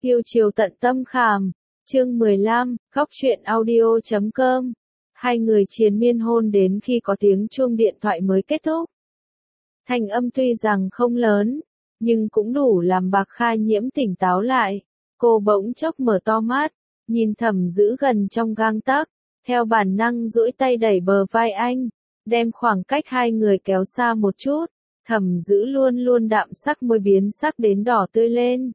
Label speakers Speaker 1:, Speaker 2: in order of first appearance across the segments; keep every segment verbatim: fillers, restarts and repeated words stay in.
Speaker 1: Yêu chiều tận tâm khảm. Chương mười lăm, Góc truyện audio chấm com. Hai người triền miên hôn đến khi có tiếng chuông điện thoại mới kết thúc. Thanh âm tuy rằng không lớn, nhưng cũng đủ làm Bạc Kha Nhiễm tỉnh táo lại. Cô bỗng chốc mở to mắt, nhìn Thẩm Dữ gần trong gang tấc, theo bản năng duỗi tay đẩy bờ vai anh, đem khoảng cách hai người kéo xa một chút. Thẩm Dữ luôn luôn đạm sắc môi biến sắc đến đỏ tươi lên.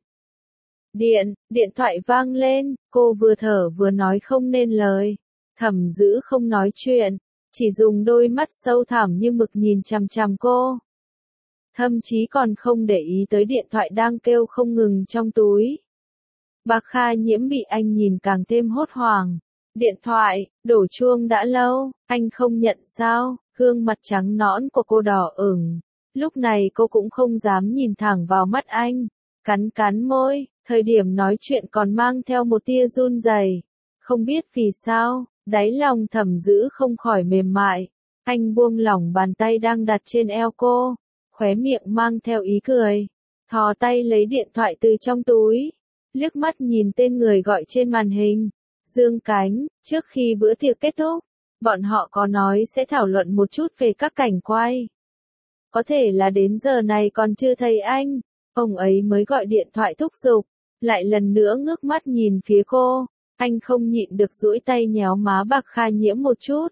Speaker 1: Điện, điện thoại vang lên, cô vừa thở vừa nói không nên lời. Thẩm Dữ không nói chuyện, chỉ dùng đôi mắt sâu thẳm như mực nhìn chằm chằm cô. Thậm chí còn không để ý tới điện thoại đang kêu không ngừng trong túi. Bạc Kha Nhiễm bị anh nhìn càng thêm hốt hoảng. Điện thoại, đổ chuông đã lâu, anh không nhận sao? Gương mặt trắng nõn của cô đỏ ửng. Lúc này cô cũng không dám nhìn thẳng vào mắt anh. Cắn cắn môi, thời điểm nói chuyện còn mang theo một tia run rẩy. Không biết vì sao, đáy lòng Thẩm Dữ không khỏi mềm mại. Anh buông lỏng bàn tay đang đặt trên eo cô, khóe miệng mang theo ý cười. Thò tay lấy điện thoại từ trong túi, liếc mắt nhìn tên người gọi trên màn hình. Dương Cánh, trước khi bữa tiệc kết thúc, bọn họ có nói sẽ thảo luận một chút về các cảnh quay. Có thể là đến giờ này còn chưa thấy anh, ông ấy mới gọi điện thoại thúc giục, lại lần nữa ngước mắt nhìn phía cô, anh không nhịn được duỗi tay nhéo má Bạc Kha Nhiễm một chút.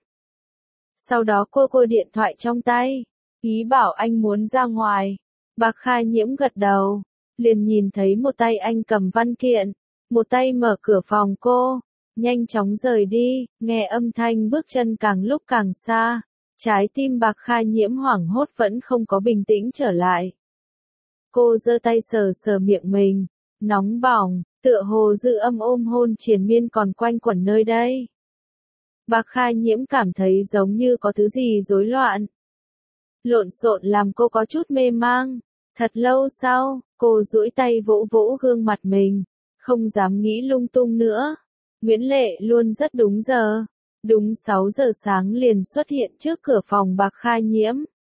Speaker 1: Sau đó cô cô điện thoại trong tay, ý bảo anh muốn ra ngoài. Bạc Kha Nhiễm gật đầu, liền nhìn thấy một tay anh cầm văn kiện, một tay mở cửa phòng cô, nhanh chóng rời đi, nghe âm thanh bước chân càng lúc càng xa. Trái tim Bạc Kha Nhiễm hoảng hốt vẫn không có bình tĩnh trở lại. Cô giơ tay sờ sờ miệng mình, nóng bỏng, tựa hồ dư âm ôm hôn triền miên còn quanh quẩn nơi đây. Bạc Kha Nhiễm cảm thấy giống như có thứ gì rối loạn, lộn xộn làm cô có chút mê mang. Thật lâu sau, cô duỗi tay vỗ vỗ gương mặt mình, không dám nghĩ lung tung nữa. Nguyễn Lệ luôn rất đúng giờ. Đúng sáu giờ sáng liền xuất hiện trước cửa phòng Bạc Kha Nhiễm.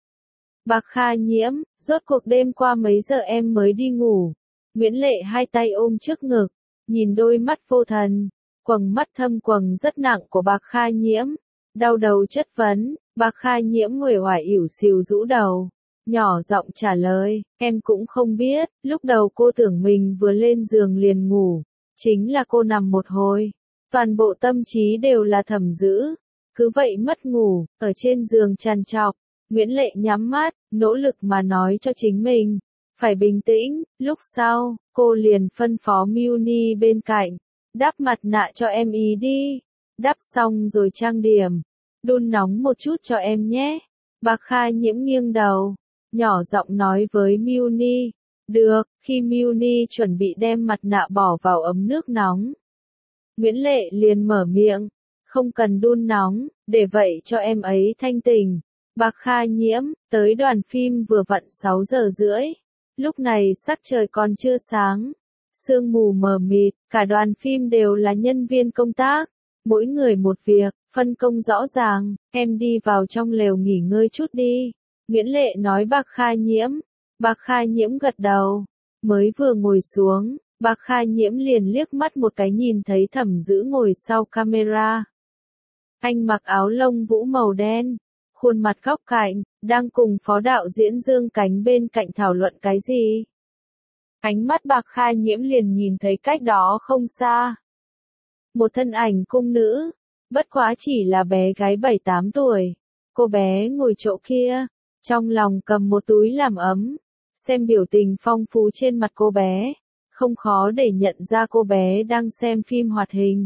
Speaker 1: Bạc Kha Nhiễm, rốt cuộc đêm qua mấy giờ em mới đi ngủ? Nguyễn Lệ hai tay ôm trước ngực, nhìn đôi mắt vô thần, quầng mắt thâm quầng rất nặng của Bạc Kha Nhiễm, đau đầu chất vấn. Bạc Kha Nhiễm nguể oải ỉu xìu rũ đầu, nhỏ giọng trả lời, em cũng không biết. Lúc đầu cô tưởng mình vừa lên giường liền ngủ, chính là cô nằm một hồi, toàn bộ tâm trí đều là Thẩm Dữ, cứ vậy mất ngủ, ở trên giường trằn trọc. Nguyễn Lệ nhắm mắt, nỗ lực mà nói cho chính mình phải bình tĩnh. Lúc sau, cô liền phân phó Muni bên cạnh, đắp mặt nạ cho em ý đi, đắp xong rồi trang điểm, đun nóng một chút cho em nhé. Bạc Kha Nhiễm nghiêng đầu, nhỏ giọng nói với Muni. Được. Khi Muni chuẩn bị đem mặt nạ bỏ vào ấm nước nóng, Nguyễn Lệ liền mở miệng, không cần đun nóng, để vậy cho em ấy thanh tỉnh. Bạc Kha Nhiễm, tới đoàn phim vừa vặn sáu giờ rưỡi. Lúc này sắc trời còn chưa sáng, sương mù mờ mịt, cả đoàn phim đều là nhân viên công tác, mỗi người một việc, phân công rõ ràng. Em đi vào trong lều nghỉ ngơi chút đi, Nguyễn Lệ nói Bạc Kha Nhiễm. Bạc Kha Nhiễm gật đầu, mới vừa ngồi xuống, Bạc Kha Nhiễm liền liếc mắt một cái nhìn thấy Thẩm Dữ ngồi sau camera. Anh mặc áo lông vũ màu đen, khuôn mặt góc cạnh, đang cùng phó đạo diễn Dương Cánh bên cạnh thảo luận cái gì. Ánh mắt Bạc Kha Nhiễm liền nhìn thấy cách đó không xa. Một thân ảnh cung nữ, bất quá chỉ là bé gái bảy tám tuổi. Cô bé ngồi chỗ kia, trong lòng cầm một túi làm ấm, xem biểu tình phong phú trên mặt cô bé, không khó để nhận ra cô bé đang xem phim hoạt hình.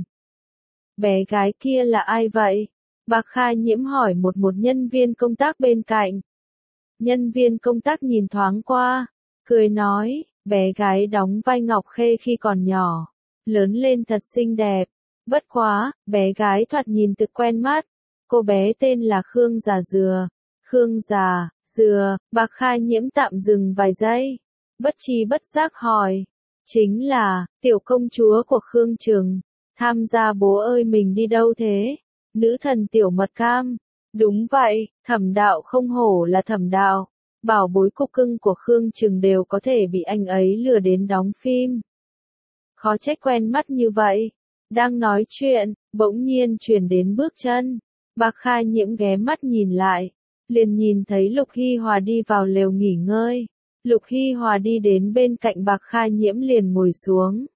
Speaker 1: Bé gái kia là ai vậy? Bạc Kha Nhiễm hỏi một một nhân viên công tác bên cạnh. Nhân viên công tác nhìn thoáng qua, cười nói, bé gái đóng vai Ngọc Khê khi còn nhỏ, lớn lên thật xinh đẹp. Bất quá, bé gái thoạt nhìn thực quen mắt. Cô bé tên là Khương Già Dừa. Khương Già Dừa. Bạc Kha Nhiễm tạm dừng vài giây, bất tri bất giác hỏi, chính là tiểu công chúa của Khương Trừng, tham gia Bố ơi mình đi đâu thế? Nữ thần tiểu mật cam. Đúng vậy, Thẩm đạo không hổ là Thẩm đạo, bảo bối cục cưng của Khương Trừng đều có thể bị anh ấy lừa đến đóng phim. khó trách quen mắt như vậy. Đang nói chuyện, bỗng nhiên truyền đến bước chân. Bạc Kha Nhiễm ghé mắt nhìn lại, liền nhìn thấy Lục Hy Hòa đi vào lều nghỉ ngơi. Lục Hy Hòa đi đến bên cạnh Bạc Kha Nhiễm liền ngồi xuống.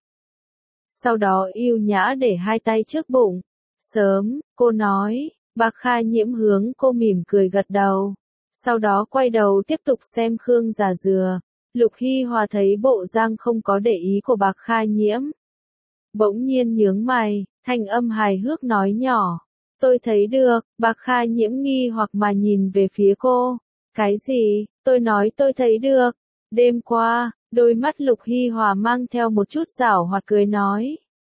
Speaker 1: Sau đó yêu nhã để hai tay trước bụng. Sớm, cô nói. Bạc Kha Nhiễm hướng cô mỉm cười gật đầu. Sau đó quay đầu tiếp tục xem Khương Già Dừa. Lục Hy Hòa thấy bộ dạng không có để ý của Bạc Kha Nhiễm. Bỗng nhiên nhướng mày, thanh âm hài hước nói nhỏ. Tôi thấy được. Bạc Kha Nhiễm nghi hoặc mà nhìn về phía cô. Cái gì? Tôi nói tôi thấy được. Đêm qua, đôi mắt Lục Hy Hòa mang theo một chút giảo hoạt cười nói.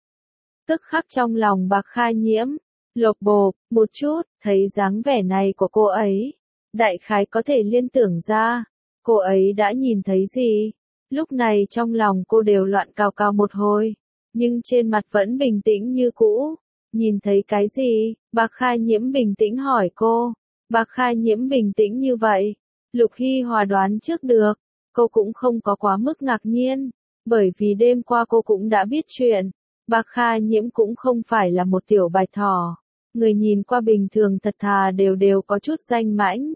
Speaker 1: Tức khắc trong lòng Bạc Kha Nhiễm, lột bột, một chút, thấy dáng vẻ này của cô ấy. Đại khái có thể liên tưởng ra, cô ấy đã nhìn thấy gì. Lúc này trong lòng cô đều loạn cào cào một hồi, nhưng trên mặt vẫn bình tĩnh như cũ. Nhìn thấy cái gì? Bạc Kha Nhiễm bình tĩnh hỏi cô. Bạc Kha Nhiễm bình tĩnh như vậy, Lục Hy Hòa đoán trước được. Cô cũng không có quá mức ngạc nhiên, bởi vì đêm qua cô cũng đã biết chuyện. Bạc Kha Nhiễm cũng không phải là một tiểu bạch thỏ. Người nhìn qua bình thường thật thà đều đều có chút danh mãnh.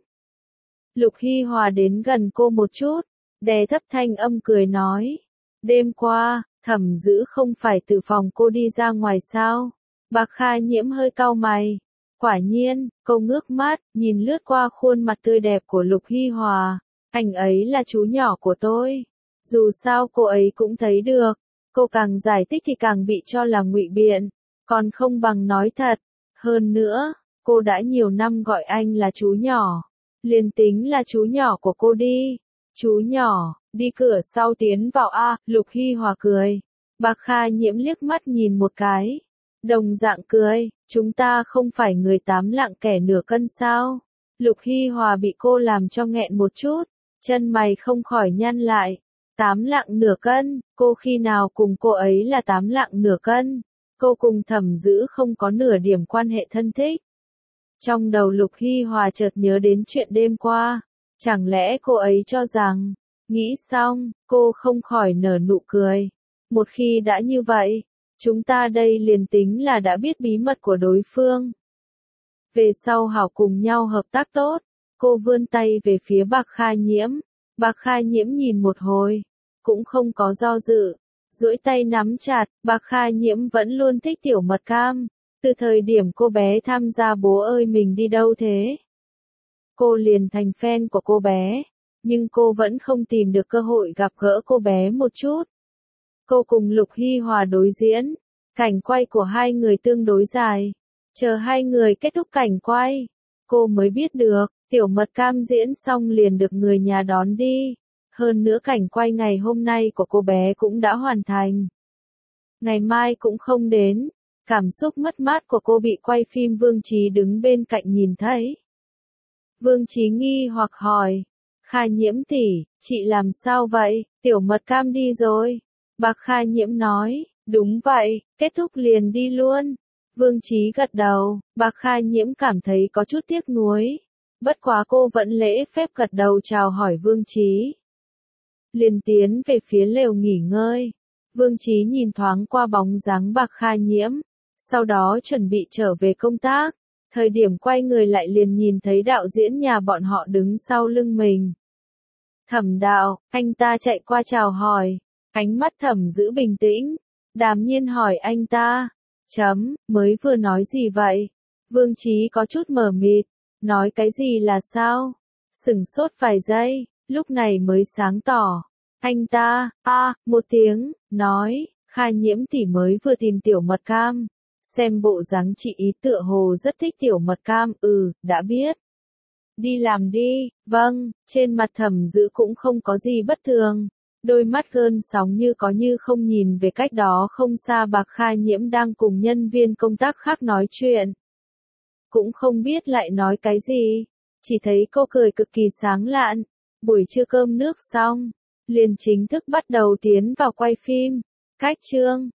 Speaker 1: Lục Hy Hòa đến gần cô một chút, đè thấp thanh âm cười nói. Đêm qua, Thẩm Dữ không phải từ phòng cô đi ra ngoài sao? Bạc Kha Nhiễm hơi cau mày. Quả nhiên, cô ngước mắt, nhìn lướt qua khuôn mặt tươi đẹp của Lục Hy Hòa. Anh ấy là chú nhỏ của tôi. Dù sao cô ấy cũng thấy được. Cô càng giải thích thì càng bị cho là ngụy biện. Còn không bằng nói thật. Hơn nữa, cô đã nhiều năm gọi anh là chú nhỏ. Liền tính là chú nhỏ của cô đi. Chú nhỏ, đi cửa sau tiến vào a. Lục Hy Hòa cười. Bạc Kha Nhiễm liếc mắt nhìn một cái. Đồng dạng cười. Chúng ta không phải người tám lạng kẻ nửa cân sao? Lục Hy Hòa bị cô làm cho nghẹn một chút. Chân mày không khỏi nhăn lại. Tám lạng nửa cân, cô khi nào cùng cô ấy là tám lạng nửa cân? Cô cùng Thẩm Dữ không có nửa điểm quan hệ thân thích. Trong đầu Lục Hy Hòa chợt nhớ đến chuyện đêm qua. Chẳng lẽ cô ấy cho rằng, nghĩ xong, cô không khỏi nở nụ cười. Một khi đã như vậy, chúng ta đây liền tính là đã biết bí mật của đối phương. Về sau hảo cùng nhau hợp tác tốt. Cô vươn tay về phía Bạc Kha Nhiễm. Bạc Kha Nhiễm nhìn một hồi, cũng không có do dự, duỗi tay nắm chặt. Bạc Kha Nhiễm vẫn luôn thích Tiểu Mật Cam, từ thời điểm cô bé tham gia Bố ơi mình đi đâu thế. Cô liền thành fan của cô bé, nhưng cô vẫn không tìm được cơ hội gặp gỡ cô bé một chút. Cô cùng Lục Hy Hòa đối diễn, cảnh quay của hai người tương đối dài. Chờ hai người kết thúc cảnh quay, cô mới biết được. Tiểu Mật Cam diễn xong liền được người nhà đón đi. Hơn nữa cảnh quay ngày hôm nay của cô bé cũng đã hoàn thành. Ngày mai cũng không đến. Cảm xúc mất mát của cô bị quay phim Vương Chí đứng bên cạnh nhìn thấy. Vương Chí nghi hoặc hỏi. Kha Nhiễm tỷ, chị làm sao vậy? Tiểu Mật Cam đi rồi. Bạc Kha Nhiễm nói. Đúng vậy, kết thúc liền đi luôn. Vương Chí gật đầu. Bạc Kha Nhiễm cảm thấy có chút tiếc nuối. Bất quá cô vẫn lễ phép gật đầu chào hỏi Vương Chí. Liền tiến về phía lều nghỉ ngơi. Vương Chí nhìn thoáng qua bóng dáng Bạc Kha Nhiễm. Sau đó chuẩn bị trở về công tác. Thời điểm quay người lại liền nhìn thấy đạo diễn nhà bọn họ đứng sau lưng mình. Thẩm Đạo, anh ta chạy qua chào hỏi. Ánh mắt Thẩm Dữ bình tĩnh. Đàm nhiên hỏi anh ta. Chấm, mới vừa nói gì vậy? Vương Chí có chút mờ mịt. Nói cái gì là sao? Sửng sốt vài giây, lúc này mới sáng tỏ. Anh ta, a, à, một tiếng, nói, Kha Nhiễm tỷ mới vừa tìm Tiểu Mật Cam. Xem bộ dáng chị ý tựa hồ rất thích Tiểu Mật Cam, ừ, đã biết. Đi làm đi, vâng, trên mặt Thẩm Dữ cũng không có gì bất thường. Đôi mắt gơn sóng như có như không nhìn về cách đó không xa Bạc Kha Nhiễm đang cùng nhân viên công tác khác nói chuyện. Cũng không biết lại nói cái gì, chỉ thấy cô cười cực kỳ sáng lạn. Buổi trưa cơm nước xong, liền chính thức bắt đầu tiến vào quay phim. Cách chương